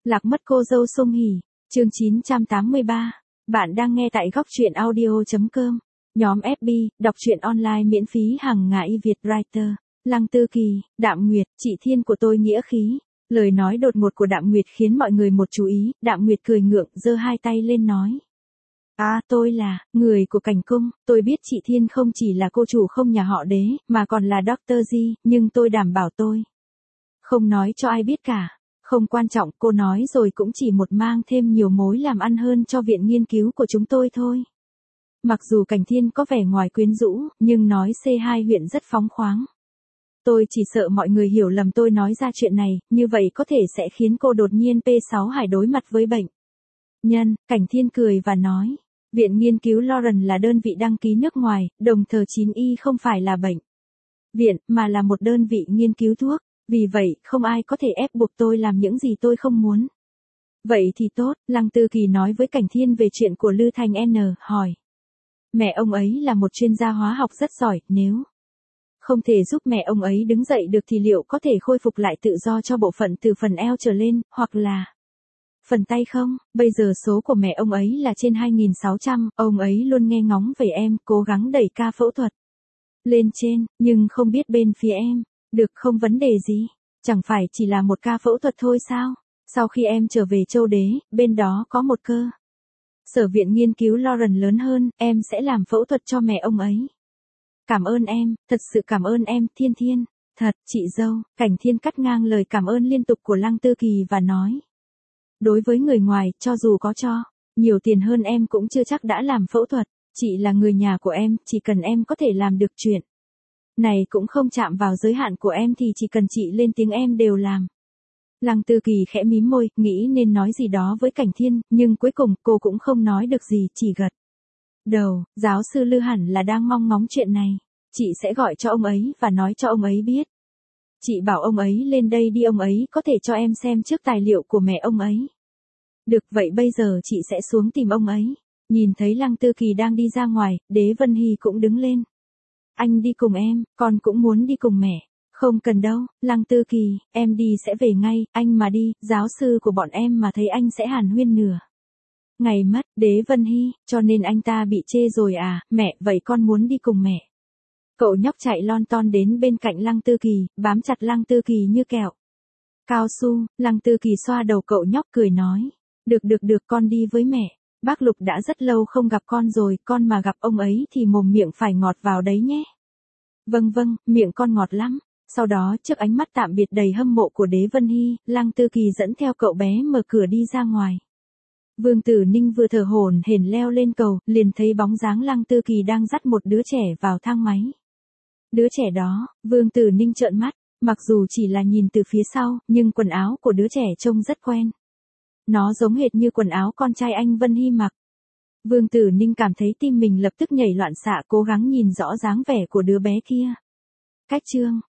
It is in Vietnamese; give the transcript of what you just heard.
Lạc mất cô dâu Song Hỷ, chương 983. Bạn đang nghe tại góc truyện audio.com. Nhóm FB, đọc truyện online miễn phí hàng ngày Việt Writer. Lăng Tư Kỳ, Đạm Nguyệt, chị Thiên của tôi nghĩa khí. Lời nói đột ngột của Đạm Nguyệt khiến mọi người một chú ý, Đạm Nguyệt cười ngượng, giơ hai tay lên nói. Tôi là người của Cảnh Cung, tôi biết chị Thiên không chỉ là cô chủ không nhà họ Đế, mà còn là Dr. G, nhưng tôi đảm bảo tôi không nói cho ai biết cả. Không quan trọng, cô nói rồi cũng chỉ một mang thêm nhiều mối làm ăn hơn cho viện nghiên cứu của chúng tôi thôi. Mặc dù Cảnh Thiên có vẻ ngoài quyến rũ, nhưng nói C2 huyện rất phóng khoáng. Tôi chỉ sợ mọi người hiểu lầm tôi nói ra chuyện này, như vậy có thể sẽ khiến cô đột nhiên P6 Hải đối mặt với bệnh nhân. Cảnh Thiên cười và nói, viện nghiên cứu Lawrence là đơn vị đăng ký nước ngoài, đồng thời 9Y không phải là bệnh viện, mà là một đơn vị nghiên cứu thuốc. Vì vậy, không ai có thể ép buộc tôi làm những gì tôi không muốn. Vậy thì tốt, Lăng Tư Kỳ nói với Cảnh Thiên về chuyện của Lư Thành N, hỏi. Mẹ ông ấy là một chuyên gia hóa học rất giỏi, nếu không thể giúp mẹ ông ấy đứng dậy được thì liệu có thể khôi phục lại tự do cho bộ phận từ phần eo trở lên, hoặc là phần tay không? Bây giờ số của mẹ ông ấy là trên 2.600, ông ấy luôn nghe ngóng về em, cố gắng đẩy ca phẫu thuật lên trên, nhưng không biết bên phía em. Được không vấn đề gì, chẳng phải chỉ là một ca phẫu thuật thôi sao? Sau khi em trở về Châu Đế, bên đó có một cơ sở viện nghiên cứu Lawrence lớn hơn, em sẽ làm phẫu thuật cho mẹ ông ấy. Cảm ơn em, thật sự cảm ơn em, Thiên Thiên. Thật, chị dâu. Cảnh Thiên cắt ngang lời cảm ơn liên tục của Lăng Tư Kỳ và nói. Đối với người ngoài, cho dù có cho nhiều tiền hơn em cũng chưa chắc đã làm phẫu thuật. Chị là người nhà của em, chỉ cần em có thể làm được chuyện này cũng không chạm vào giới hạn của em thì chỉ cần chị lên tiếng em đều làm. Lăng Tư Kỳ khẽ mím môi, nghĩ nên nói gì đó với Cảnh Thiên, nhưng cuối cùng cô cũng không nói được gì, chỉ gật đầu. Giáo sư Lư hẳn là đang mong ngóng chuyện này. Chị sẽ gọi cho ông ấy và nói cho ông ấy biết. Chị bảo ông ấy lên đây đi, ông ấy có thể cho em xem trước tài liệu của mẹ ông ấy. Được, vậy bây giờ chị sẽ xuống tìm ông ấy. Nhìn thấy Lăng Tư Kỳ đang đi ra ngoài, Đế Vân Hy cũng đứng lên. Anh đi cùng em, con cũng muốn đi cùng mẹ. Không cần đâu, Lăng Tư Kỳ, em đi sẽ về ngay, anh mà đi, giáo sư của bọn em mà thấy anh sẽ hàn huyên nửa ngày mất. Đế Vân Hy, cho nên anh ta bị chê rồi à? Mẹ, vậy con muốn đi cùng mẹ. Cậu nhóc chạy lon ton đến bên cạnh Lăng Tư Kỳ, bám chặt Lăng Tư Kỳ như kẹo cao su. Lăng Tư Kỳ xoa đầu cậu nhóc cười nói. Được, con đi với mẹ. Bác Lục đã rất lâu không gặp con rồi, con mà gặp ông ấy thì mồm miệng phải ngọt vào đấy nhé. Vâng, miệng con ngọt lắm. Sau đó, trước ánh mắt tạm biệt đầy hâm mộ của Đế Vân Hy, Lăng Tư Kỳ dẫn theo cậu bé mở cửa đi ra ngoài. Vương Tử Ninh vừa thở hổn hển leo lên cầu, liền thấy bóng dáng Lăng Tư Kỳ đang dắt một đứa trẻ vào thang máy. Đứa trẻ đó, Vương Tử Ninh trợn mắt, mặc dù chỉ là nhìn từ phía sau, nhưng quần áo của đứa trẻ trông rất quen. Nó giống hệt như quần áo con trai anh Vân Hy mặc. Vương Tử Ninh cảm thấy tim mình lập tức nhảy loạn xạ, cố gắng nhìn rõ dáng vẻ của đứa bé kia. Cách chương